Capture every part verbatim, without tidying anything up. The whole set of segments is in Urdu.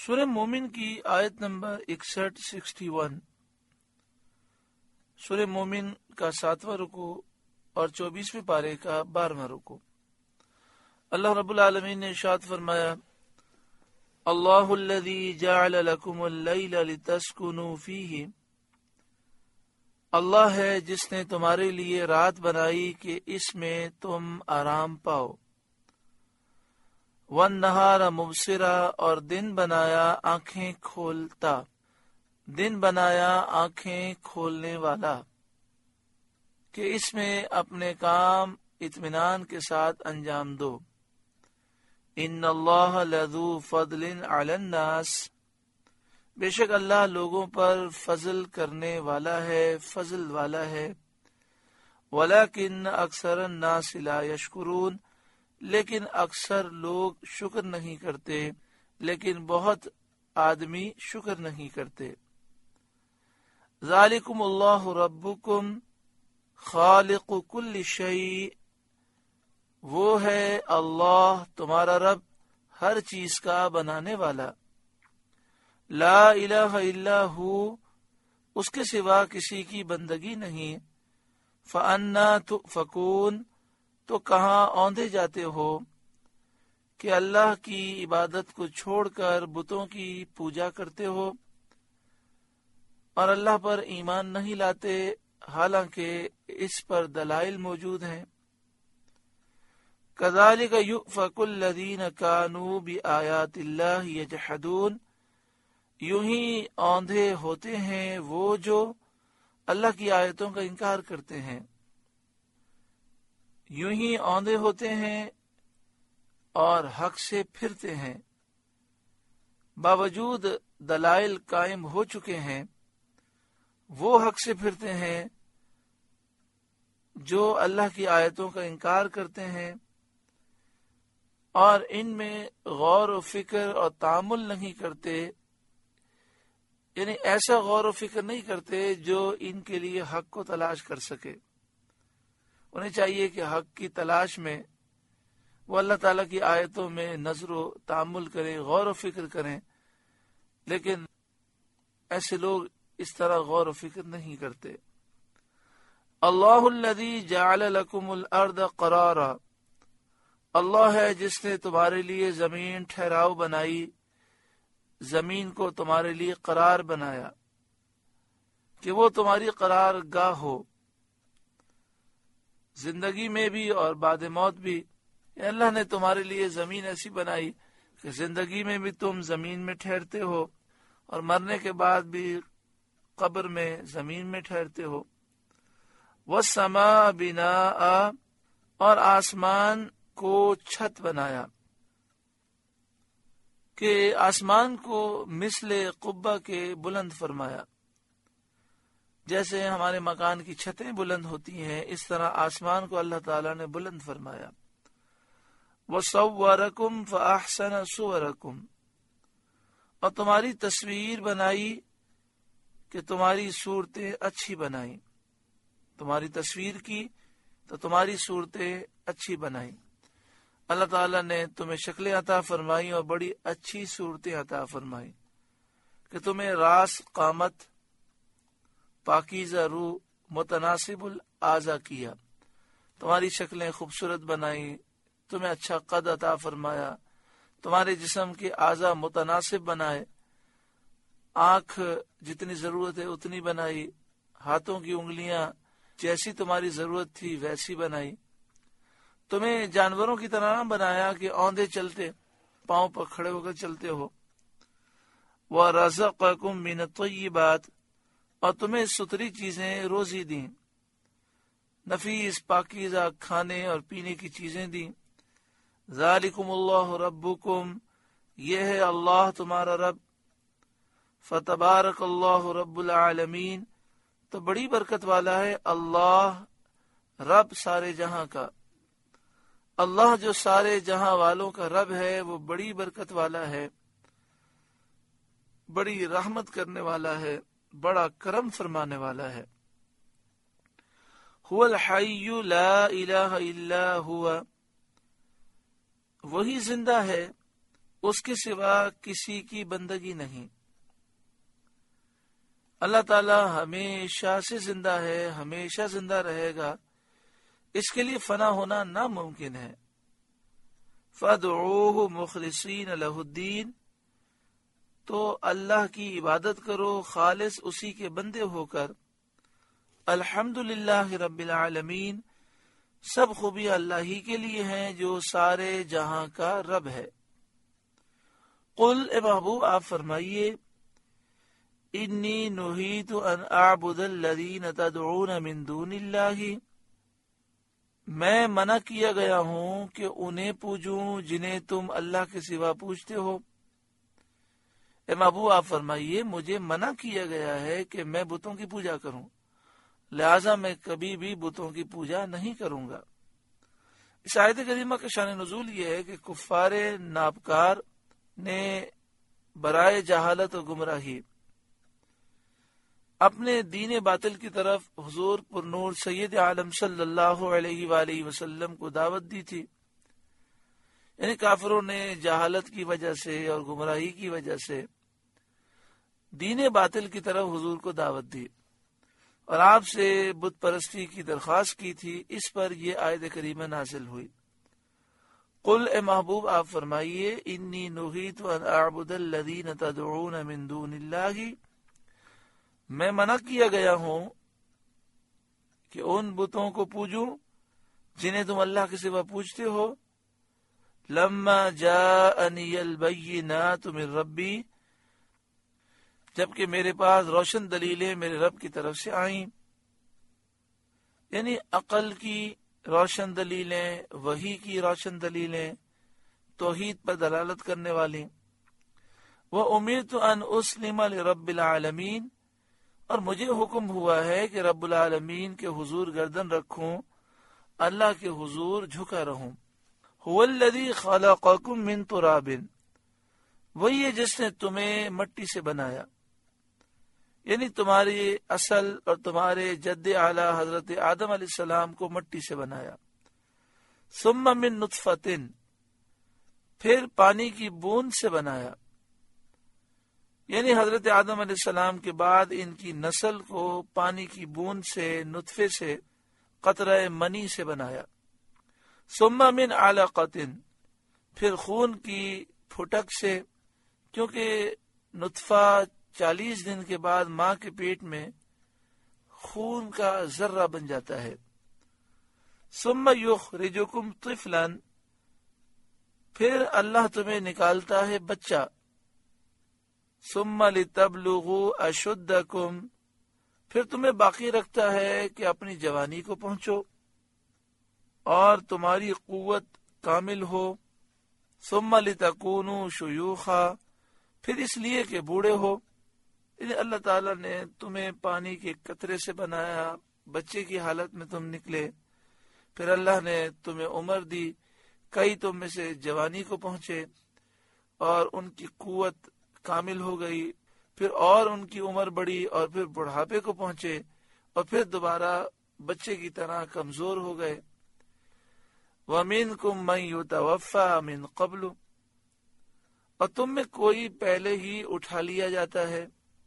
سورہ مومن کی آیت نمبر اکسٹھ سکسٹی ون، سورہ مومن کا ساتواں رکو اور چوبیسویں پارے کا بارہواں رکو۔ اللہ رب العالمین نے ارشاد فرمایا، اللہ الذی جعل لکم اللیل لتسکنوا فیہ، اللہ ہے جس نے تمہارے لیے رات بنائی کہ اس میں تم آرام پاؤ، والنہار مبصرا، اور دن بنایا آنکھیں کھولتا، دن بنایا آنکھیں کھولنے والا، کہ اس میں اپنے کام اطمینان کے ساتھ انجام دو۔ ان اللہ لذو فضل علی الناس، بے شک اللہ لوگوں پر فضل کرنے والا ہے، فضل والا ہے۔ ولیکن اکثر الناس لا یشکرون، لیکن اکثر لوگ شکر نہیں کرتے، لیکن بہت آدمی شکر نہیں کرتے۔ ذالکم اللہ ربکم خالق کل شیء، وہ ہے اللہ تمہارا رب ہر چیز کا بنانے والا۔ لا الہ الا ہو، اس کے سوا کسی کی بندگی نہیں۔ فانا تؤفکون، تو کہاں اوندے جاتے ہو کہ اللہ کی عبادت کو چھوڑ کر بتوں کی پوجا کرتے ہو اور اللہ پر ایمان نہیں لاتے، حالانکہ اس پر دلائل موجود ہیں۔ کذالک یؤفک الذین کانوا بآیات اللہ یجحدون، یوں ہی اوندھے ہوتے ہیں وہ جو اللہ کی آیتوں کا انکار کرتے ہیں، یوں ہی اوندھے ہوتے ہیں اور حق سے پھرتے ہیں، باوجود دلائل قائم ہو چکے ہیں، وہ حق سے پھرتے ہیں جو اللہ کی آیتوں کا انکار کرتے ہیں اور ان میں غور و فکر اور تأمل نہیں کرتے، یعنی ایسا غور و فکر نہیں کرتے جو ان کے لیے حق کو تلاش کر سکے۔ انہیں چاہیے کہ حق کی تلاش میں وہ اللہ تعالیٰ کی آیتوں میں نظر و تأمل کریں، غور و فکر کریں، لیکن ایسے لوگ اس طرح غور و فکر نہیں کرتے۔ اللہ الذی جعل لکم الارض قرارا، اللہ ہے جس نے تمہارے لیے زمین ٹھہراؤ بنائی، زمین کو تمہارے لیے قرار بنایا کہ وہ تمہاری قرار گاہ ہو، زندگی میں بھی اور بعد موت بھی۔ اللہ نے تمہارے لیے زمین ایسی بنائی کہ زندگی میں بھی تم زمین میں ٹھہرتے ہو اور مرنے کے بعد بھی قبر میں زمین میں ٹھہرتے ہو۔ والسماء بناء، اور آسمان کو چھت بنایا کہ آسمان کو مثل قبہ کے بلند فرمایا، جیسے ہمارے مکان کی چھتیں بلند ہوتی ہیں اس طرح آسمان کو اللہ تعالیٰ نے بلند فرمایا۔ وَصَوَّرَكُمْ فَأَحْسَنَ صُوَرَكُمْ، اور تمہاری تصویر بنائی کہ تمہاری صورتیں اچھی بنائیں، تمہاری تصویر کی تو تمہاری صورتیں اچھی بنائیں۔ اللہ تعالیٰ نے تمہیں شکلیں عطا فرمائی اور بڑی اچھی صورتیں عطا فرمائی کہ تمہیں راس قامت، پاکیزہ روح، متناسب الاعضاء کیا، تمہاری شکلیں خوبصورت بنائی، تمہیں اچھا قد عطا فرمایا، تمہارے جسم کے اعضاء متناسب بنائے، آنکھ جتنی ضرورت ہے اتنی بنائی، ہاتھوں کی انگلیاں جیسی تمہاری ضرورت تھی ویسی بنائی، تمہیں جانوروں کی طرح نہ بنایا کہ اوندھے چلتے، پاؤں پر کھڑے ہو کر چلتے ہو۔ وَرَزَقَكُم مِّنَ الطَّيِّبَاتِ، اور تمہیں ستھری چیزیں روزی دیں، نفیس پاکیزہ کھانے اور پینے کی چیزیں دیں۔ ذالکم اللہ ربکم، یہ ہے اللہ تمہارا رب۔ فتبارک اللہ رب العالمین، تو بڑی برکت والا ہے اللہ رب سارے جہاں کا۔ اللہ جو سارے جہاں والوں کا رب ہے وہ بڑی برکت والا ہے، بڑی رحمت کرنے والا ہے، بڑا کرم فرمانے والا ہے۔ هو الحی لا الہ الا ہوا، وہی زندہ ہے اس کے سوا کسی کی بندگی نہیں۔ اللہ تعالی ہمیشہ سے زندہ ہے، ہمیشہ زندہ رہے گا، اس کے لیے فنا ہونا ناممکن ہے۔ فَادْعُوهُ مُخْلِصِينَ لَهُ الدِّينَ، تو اللہ کی عبادت کرو خالص اسی کے بندے ہو کر۔ الحمدللہ رب العالمین، سب خوبی اللہ ہی کے لیے ہیں جو سارے جہاں کا رب ہے۔ قل، اے محبوب آپ فرمائیے، انی نہیت ان اعبد الذین تدعون من دون اللہ، میں منع کیا گیا ہوں کہ انہیں پوجوں جنہیں تم اللہ کے سوا پوجتے ہو۔ اے محبوب آپ فرمائیے، مجھے منع کیا گیا ہے کہ میں بتوں کی پوجا کروں، لہذا میں کبھی بھی بتوں کی پوجا نہیں کروں گا۔ اس آیت کریمہ کا شان نزول یہ ہے کہ کفار نابکار نے برائے جہالت و گمراہی اپنے دین باطل کی طرف حضور پر نور سید عالم صلی اللہ علیہ وآلہ وسلم کو دعوت دی تھی۔ یعنی کافروں نے جہالت کی وجہ سے اور گمراہی کی وجہ سے دین باطل کی طرف حضور کو دعوت دی اور آپ سے بت پرستی کی درخواست کی تھی۔ اس پر یہ آیت کریمہ نازل ہوئی۔ قل، اے محبوب آپ فرمائیے، انی نہیت ان اعبد الذین تدعون من دون اللہ، میں منع کیا گیا ہوں کہ ان بتوں کو پوجوں جنہیں تم اللہ کے سوا پوجتے ہو۔ لما جاءنی البینات من ربی، جبکہ میرے پاس روشن دلیلیں میرے رب کی طرف سے آئیں، یعنی عقل کی روشن دلیلیں، وحی کی روشن دلیلیں، توحید پر دلالت کرنے والی۔ وَأُمِرْتُ أَنْ أُسْلِمَ لِرَبِّ الْعَالَمِينَ، اور مجھے حکم ہوا ہے کہ رب العالمین کے حضور گردن رکھوں، اللہ کے حضور جھکا رہوں۔ هُوَ الَّذِي خَلَقَكُم مِّن تُرَابٍ، وہی ہے جس نے تمہیں مٹی سے بنایا، یعنی تمہاری اصل اور تمہارے جد اعلی حضرت آدم علیہ السلام کو مٹی سے بنایا۔ ثم من نطفۃ، پھر پانی کی بوند سے بنایا، یعنی حضرت آدم علیہ السلام کے بعد ان کی نسل کو پانی کی بوند سے، نطفے سے، قطرہ منی سے بنایا۔ ثم من علقۃ، پھر خون کی پھٹک سے، کیونکہ نطفہ چالیس دن کے بعد ماں کے پیٹ میں خون کا ذرہ بن جاتا ہے۔ ثم یخرجکم طفلا، پھر اللہ تمہیں نکالتا ہے بچہ۔ ثم لتبلغوا اشدکم، پھر تمہیں باقی رکھتا ہے کہ اپنی جوانی کو پہنچو اور تمہاری قوت کامل ہو۔ ثم لتکونوا شیوخا، پھر اس لیے کہ بوڑھے ہو۔ یعنی اللہ تعالیٰ نے تمہیں پانی کے قطرے سے بنایا، بچے کی حالت میں تم نکلے، پھر اللہ نے تمہیں عمر دی، کئی تم میں سے جوانی کو پہنچے اور ان کی قوت کامل ہو گئی، پھر اور ان کی عمر بڑھی اور پھر بڑھاپے کو پہنچے اور پھر دوبارہ بچے کی طرح کمزور ہو گئے۔ وَمِنْكُمْ مَنْ يُتَوَفَّى مِنْ قَبْلُ، اور تم میں کوئی پہلے ہی اٹھا لیا جاتا ہے،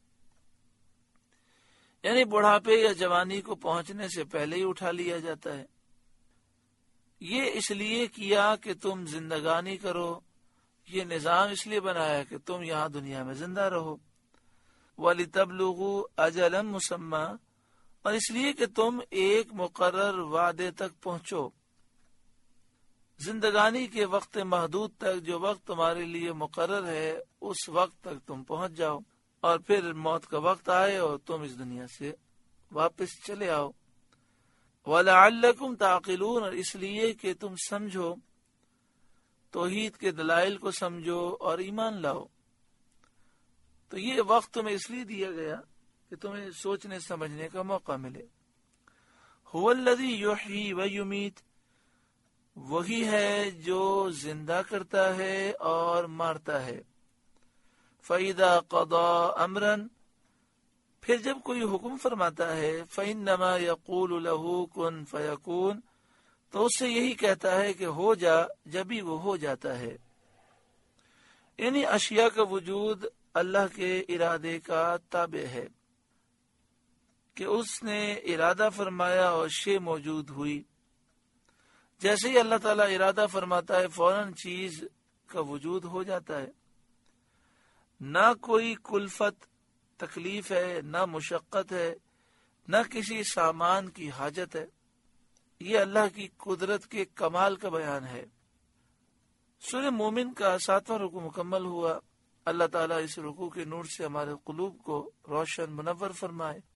یعنی بڑھاپے یا جوانی کو پہنچنے سے پہلے ہی اٹھا لیا جاتا ہے۔ یہ اس لیے کیا کہ تم زندگانی کرو، یہ نظام اس لیے بنایا کہ تم یہاں دنیا میں زندہ رہو۔ وَلِتَبْلُغُوا أَجَلًا مُّسَمًّى، اور اس لیے کہ تم ایک مقرر وعدے تک پہنچو، زندگانی کے وقت محدود تک، جو وقت تمہارے لیے مقرر ہے اس وقت تک تم پہنچ جاؤ، اور پھر موت کا وقت آئے اور تم اس دنیا سے واپس چلے آؤ۔ وَلَعَلَّكُمْ تَعْقِلُونَ، اور اس لیے کہ تم سمجھو، توحید کے دلائل کو سمجھو اور ایمان لاؤ۔ تو یہ وقت تمہیں اس لیے دیا گیا کہ تمہیں سوچنے سمجھنے کا موقع ملے۔ هُوَ الَّذِي يُحْيِي وَيُمِيتُ، وہی ہے جو زندہ کرتا ہے اور مارتا ہے۔ فَإِذَا قَضَى أَمْرًا، پھر جب کوئی حکم فرماتا ہے، فَإِنَّمَا يَقُولُ لَهُ كُن فَيَكُونُ، تو اس سے یہی کہتا ہے کہ ہو جا، جبھی وہ ہو جاتا ہے۔ یعنی اشیاء کا وجود اللہ کے ارادے کا تابع ہے کہ اس نے ارادہ فرمایا اور شے موجود ہوئی. جیسے ہی اللہ تعالیٰ ارادہ فرماتا ہے فوراً چیز کا وجود ہو جاتا ہے. نہ کوئی کلفت تکلیف ہے، نہ مشقت ہے، نہ کسی سامان کی حاجت ہے. یہ اللہ کی قدرت کے کمال کا بیان ہے. سورہ مومن کا ساتواں رکوع مکمل ہوا. اللہ تعالیٰ اس رکوع کے نور سے ہمارے قلوب کو روشن منور فرمائے.